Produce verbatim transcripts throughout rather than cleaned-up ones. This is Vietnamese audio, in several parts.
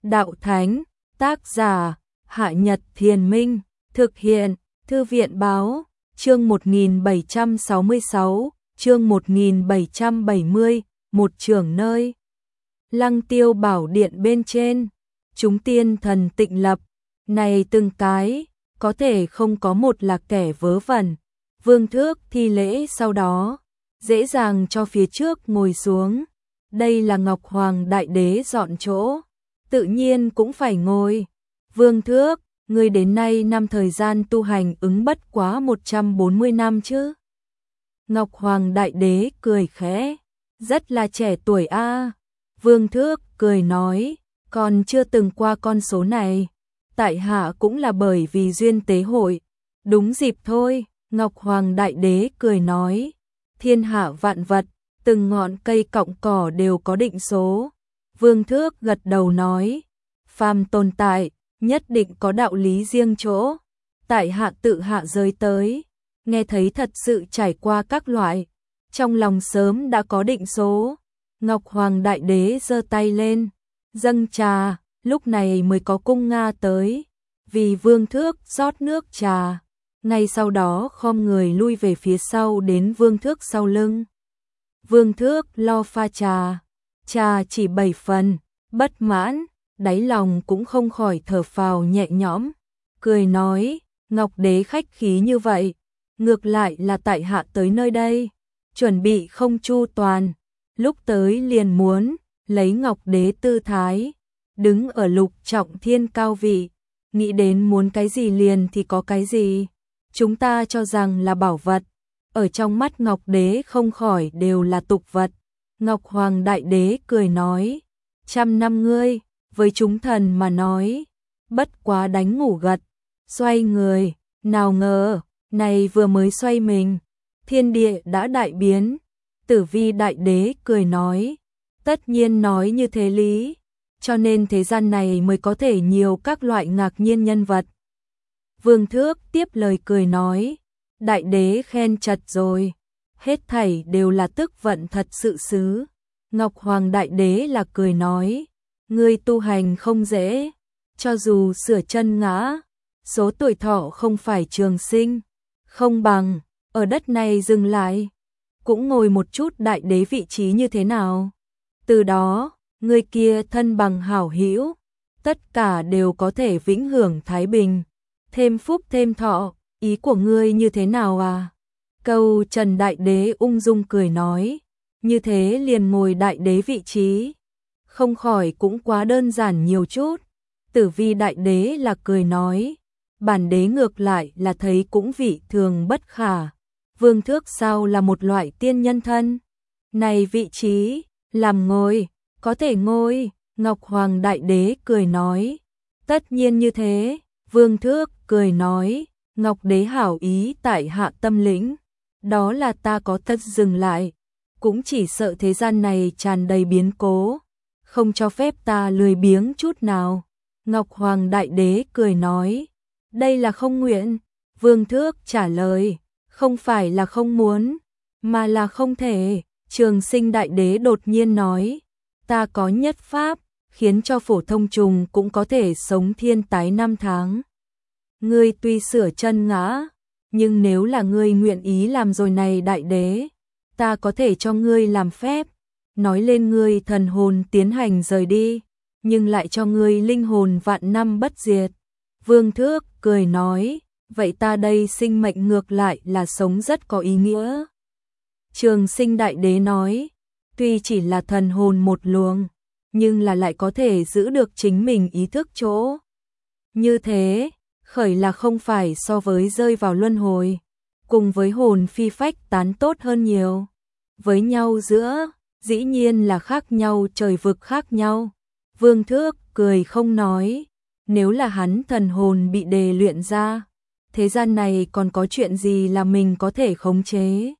đạo thánh, tác giả, Hạ Nhật Thiền Minh, thực hiện, Thư viện báo, chương một nghìn bảy trăm sáu mươi sáu, chương một nghìn bảy trăm bảy mươi, một trưởng nơi. Lăng Tiêu Bảo Điện bên trên, chúng tiên thần tịnh lập, này từng cái, có thể không có một là kẻ vớ vẩn. Vương Thước thi lễ sau đó, dễ dàng cho phía trước ngồi xuống. Đây là Ngọc Hoàng Đại Đế dọn chỗ, tự nhiên cũng phải ngồi. Vương Thước, ngươi đến nay năm thời gian tu hành ứng bất quá một trăm bốn mươi năm chứ? Ngọc Hoàng Đại Đế cười khẽ, rất là trẻ tuổi a. À. Vương Thước cười nói, còn chưa từng qua con số này. Tại hạ cũng là bởi vì duyên tế hội, đúng dịp thôi. Ngọc Hoàng Đại Đế cười nói, thiên hạ vạn vật, từng ngọn cây cọng cỏ đều có định số. Vương Thước gật đầu nói, phàm tồn tại, nhất định có đạo lý riêng chỗ. Tại hạ tự hạ giới tới, nghe thấy thật sự trải qua các loại, trong lòng sớm đã có định số. Ngọc Hoàng Đại Đế giơ tay lên, dâng trà, lúc này mới có cung Nga tới, vì Vương Thước rót nước trà. Ngay sau đó khom người lui về phía sau đến Vương Thước sau lưng. Vương Thước lo pha trà, trà chỉ bảy phần, bất mãn, đáy lòng cũng không khỏi thở phào nhẹ nhõm, cười nói, Ngọc Đế khách khí như vậy, ngược lại là tại hạ tới nơi đây, chuẩn bị không chu toàn, lúc tới liền muốn lấy Ngọc Đế tư thái, đứng ở lục trọng thiên cao vị, nghĩ đến muốn cái gì liền thì có cái gì. Chúng ta cho rằng là bảo vật, ở trong mắt Ngọc Đế không khỏi đều là tục vật. Ngọc Hoàng Đại Đế cười nói, trăm năm ngươi, với chúng thần mà nói, bất quá đánh ngủ gật, xoay người, nào ngờ, này vừa mới xoay mình, thiên địa đã đại biến. Tử Vi Đại Đế cười nói, tất nhiên nói như thế lý, cho nên thế gian này mới có thể nhiều các loại ngạc nhiên nhân vật. Vương Thước tiếp lời cười nói, Đại Đế khen chật rồi, hết thảy đều là tức vận thật sự xứ. Ngọc Hoàng Đại Đế là cười nói, ngươi tu hành không dễ, cho dù sửa chân ngã, số tuổi thọ không phải trường sinh, không bằng, ở đất này dừng lại, cũng ngồi một chút Đại Đế vị trí như thế nào. Từ đó, ngươi kia thân bằng hảo hữu, tất cả đều có thể vĩnh hưởng thái bình. Thêm phúc thêm thọ, ý của ngươi như thế nào à? Câu Trần Đại Đế ung dung cười nói, như thế liền ngồi Đại Đế vị trí, không khỏi cũng quá đơn giản nhiều chút. Tử Vi Đại Đế là cười nói, bản đế ngược lại là thấy cũng vị thường bất khả. Vương Thước sao là một loại tiên nhân thân? Này vị trí, làm ngồi, có thể ngồi. Ngọc Hoàng Đại Đế cười nói, tất nhiên như thế. Vương Thước cười nói, Ngọc Đế hảo ý tại hạ tâm lĩnh, đó là ta có tất dừng lại, cũng chỉ sợ thế gian này tràn đầy biến cố, không cho phép ta lười biếng chút nào. Ngọc Hoàng Đại Đế cười nói, đây là không nguyện. Vương Thước trả lời, không phải là không muốn, mà là không thể. Trường Sinh Đại Đế đột nhiên nói, ta có nhất pháp, khiến cho phổ thông trùng cũng có thể sống thiên tái năm tháng. Ngươi tuy sửa chân ngã, nhưng nếu là ngươi nguyện ý làm rồi này Đại Đế, ta có thể cho ngươi làm phép, nói lên ngươi thần hồn tiến hành rời đi, nhưng lại cho ngươi linh hồn vạn năm bất diệt. Vương Thước cười nói, vậy ta đây sinh mệnh ngược lại là sống rất có ý nghĩa. Trường Sinh Đại Đế nói, tuy chỉ là thần hồn một luồng, nhưng là lại có thể giữ được chính mình ý thức chỗ. Như thế, khởi là không phải so với rơi vào luân hồi, cùng với hồn phi phách tán tốt hơn nhiều. Với nhau giữa, dĩ nhiên là khác nhau trời vực khác nhau. Vương Thước cười không nói, nếu là hắn thần hồn bị đề luyện ra, thế gian này còn có chuyện gì là mình có thể khống chế.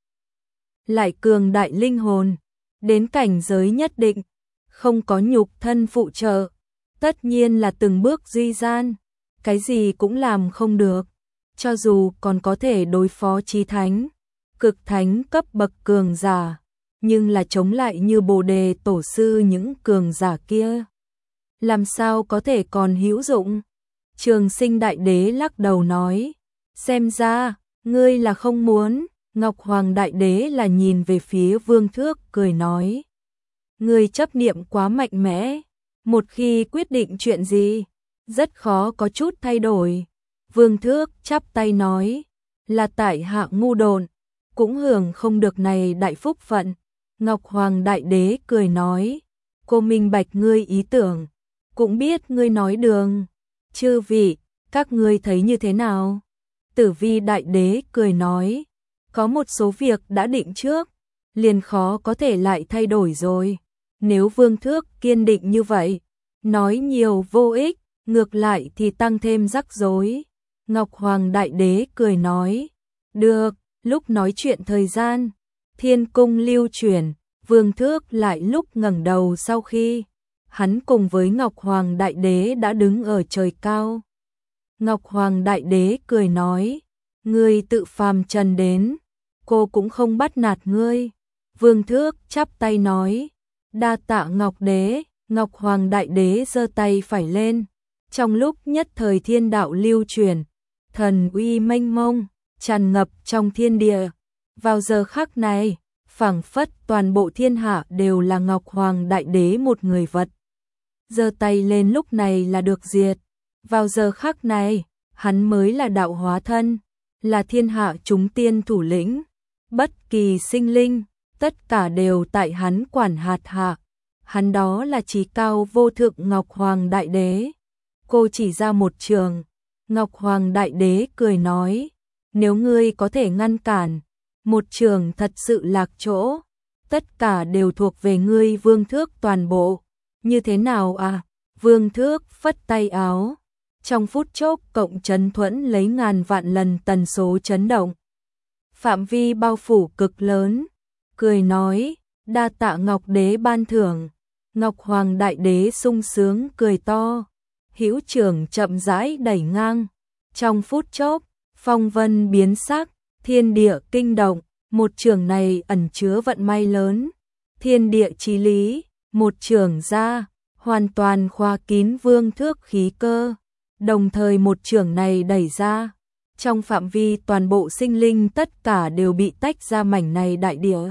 Lại cường đại linh hồn, đến cảnh giới nhất định, không có nhục thân phụ trợ, tất nhiên là từng bước duy gian, cái gì cũng làm không được, cho dù còn có thể đối phó chí thánh, cực thánh cấp bậc cường giả, nhưng là chống lại như Bồ Đề Tổ sư những cường giả kia, làm sao có thể còn hữu dụng? Trường Sinh đại đế lắc đầu nói, xem ra, ngươi là không muốn. Ngọc Hoàng đại đế là nhìn về phía Vương Thước cười nói, ngươi chấp niệm quá mạnh mẽ, một khi quyết định chuyện gì, rất khó có chút thay đổi. Vương Thước chắp tay nói, là tại hạ ngu độn, cũng hưởng không được này đại phúc phận. Ngọc Hoàng đại đế cười nói, cô minh bạch ngươi ý tưởng, cũng biết ngươi nói đường. Chư vị, các ngươi thấy như thế nào? Tử Vi đại đế cười nói, có một số việc đã định trước, liền khó có thể lại thay đổi rồi. Nếu Vương Thước kiên định như vậy, nói nhiều vô ích, ngược lại thì tăng thêm rắc rối. Ngọc Hoàng đại đế cười nói, được, lúc nói chuyện thời gian, thiên cung lưu chuyển, Vương Thước lại lúc ngẩng đầu sau khi hắn cùng với Ngọc Hoàng đại đế đã đứng ở trời cao. Ngọc Hoàng đại đế cười nói, ngươi tự phàm trần đến, cô cũng không bắt nạt ngươi. Vương Thước chắp tay nói, đa tạ Ngọc đế. Ngọc Hoàng đại đế giơ tay phải lên, trong lúc nhất thời thiên đạo lưu chuyển, thần uy mênh mông tràn ngập trong thiên địa. Vào giờ khắc này, phảng phất toàn bộ thiên hạ đều là Ngọc Hoàng đại đế một người vật. Giơ tay lên lúc này là được diệt. Vào giờ khắc này, hắn mới là đạo hóa thân, là thiên hạ chúng tiên thủ lĩnh. Bất kỳ sinh linh, tất cả đều tại hắn quản hạt hạ. Hắn đó là chí cao vô thượng Ngọc Hoàng đại đế. Cô chỉ ra một trường. Ngọc Hoàng đại đế cười nói, nếu ngươi có thể ngăn cản, một trường thật sự lạc chỗ, tất cả đều thuộc về ngươi Vương Thước toàn bộ. Như thế nào à? Vương Thước phất tay áo, trong phút chốc cộng chấn thuẫn lấy ngàn vạn lần tần số chấn động, phạm vi bao phủ cực lớn, cười nói, đa tạ Ngọc đế ban thưởng. Ngọc Hoàng đại đế sung sướng cười to, hữu trường chậm rãi đẩy ngang, trong phút chốc, phong vân biến sắc, thiên địa kinh động, một trường này ẩn chứa vận may lớn, thiên địa chí lý, một trường ra, hoàn toàn khóa kín Vương Thước khí cơ, đồng thời một trường này đẩy ra, trong phạm vi toàn bộ sinh linh tất cả đều bị tách ra mảnh này đại địa.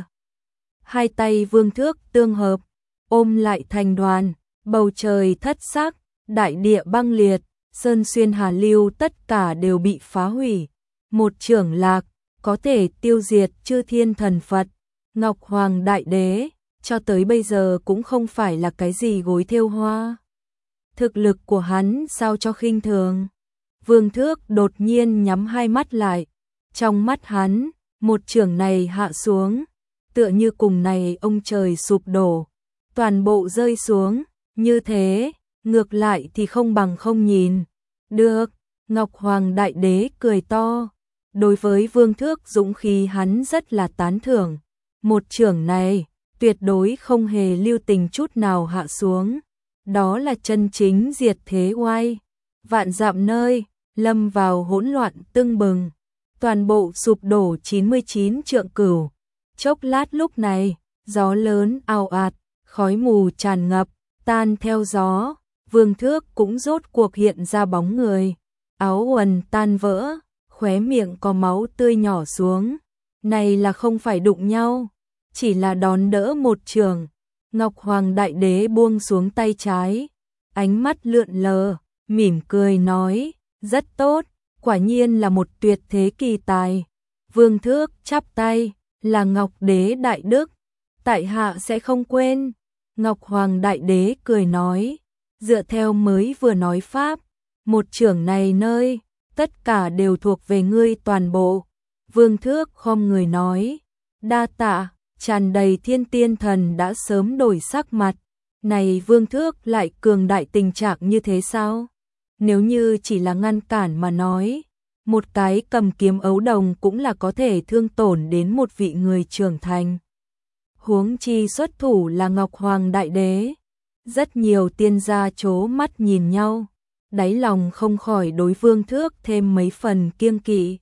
Hai tay Vương Thước tương hợp, ôm lại thành đoàn, bầu trời thất sắc, đại địa băng liệt, sơn xuyên hà lưu tất cả đều bị phá hủy. Một chưởng lạc, có thể tiêu diệt chư thiên thần Phật. Ngọc Hoàng đại đế, cho tới bây giờ cũng không phải là cái gì gối thêu hoa. Thực lực của hắn sao cho khinh thường. Vương Thước đột nhiên nhắm hai mắt lại. Trong mắt hắn, một chưởng này hạ xuống, tựa như cùng này ông trời sụp đổ, toàn bộ rơi xuống, như thế, ngược lại thì không bằng không nhìn. Được, Ngọc Hoàng đại đế cười to, đối với Vương Thước dũng khí hắn rất là tán thưởng. Một chưởng này, tuyệt đối không hề lưu tình chút nào hạ xuống, đó là chân chính diệt thế oai. Vạn dặm nơi, lâm vào hỗn loạn tưng bừng, toàn bộ sụp đổ chín mươi chín trượng cửu. Chốc lát lúc này, gió lớn ào ạt, khói mù tràn ngập, tan theo gió, Vương Thước cũng rốt cuộc hiện ra bóng người, áo quần tan vỡ, khóe miệng có máu tươi nhỏ xuống. Này là không phải đụng nhau, chỉ là đón đỡ một trường. Ngọc Hoàng đại đế buông xuống tay trái, ánh mắt lượn lờ, mỉm cười nói, rất tốt, quả nhiên là một tuyệt thế kỳ tài. Vương Thước chắp tay, là Ngọc đế đại đức, tại hạ sẽ không quên. Ngọc Hoàng đại đế cười nói, dựa theo mới vừa nói pháp, một chưởng này nơi, tất cả đều thuộc về ngươi toàn bộ. Vương Thước khom người nói, đa tạ. Tràn đầy thiên tiên thần đã sớm đổi sắc mặt. Này Vương Thước lại cường đại tình trạng như thế sao? Nếu như chỉ là ngăn cản mà nói, một cái cầm kiếm ấu đồng cũng là có thể thương tổn đến một vị người trưởng thành. Huống chi xuất thủ là Ngọc Hoàng đại đế. Rất nhiều tiên gia chố mắt nhìn nhau, đáy lòng không khỏi đối Vương Thước thêm mấy phần kiêng kỵ.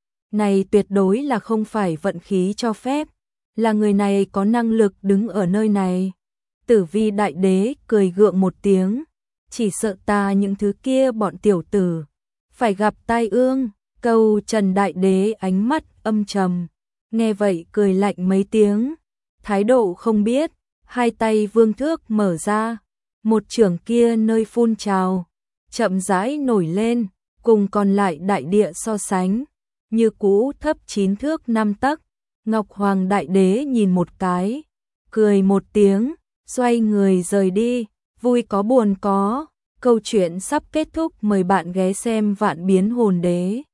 Này tuyệt đối là không phải vận khí cho phép, là người này có năng lực đứng ở nơi này. Tử Vi đại đế cười gượng một tiếng, chỉ sợ ta những thứ kia bọn tiểu tử phải gặp tai ương. Câu Trần Đại Đế ánh mắt âm trầm, nghe vậy cười lạnh mấy tiếng, thái độ không biết, hai tay vương thước mở ra, một chưởng kia nơi phun trào, chậm rãi nổi lên, cùng còn lại đại địa so sánh, như cũ thấp chín thước năm tấc. Ngọc Hoàng Đại Đế nhìn một cái, cười một tiếng, xoay người rời đi, vui có buồn có. Câu chuyện sắp kết thúc, mời bạn ghé xem Vạn Biến Hồn Đế.